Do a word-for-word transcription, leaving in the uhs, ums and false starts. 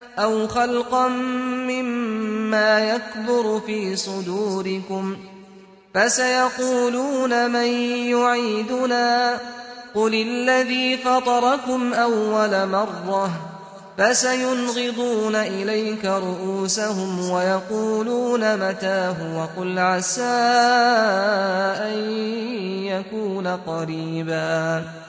أَوْ خَلْقًا مِّمَّا يَكْبُرُ فِي صُدُورِكُمْ فَسَيَقُولُونَ مَن يُعِيدُنَا قُلِ الَّذِي فَطَرَكُمْ أَوَّلَ مَرَّةٍ فَسَيُنْغِضُونَ إِلَيْكَ رُءُوسَهُمْ وَيَقُولُونَ مَتَىٰ هُوَ قُلْ عَسَىٰ أَن يَكُونَ قَرِيبًا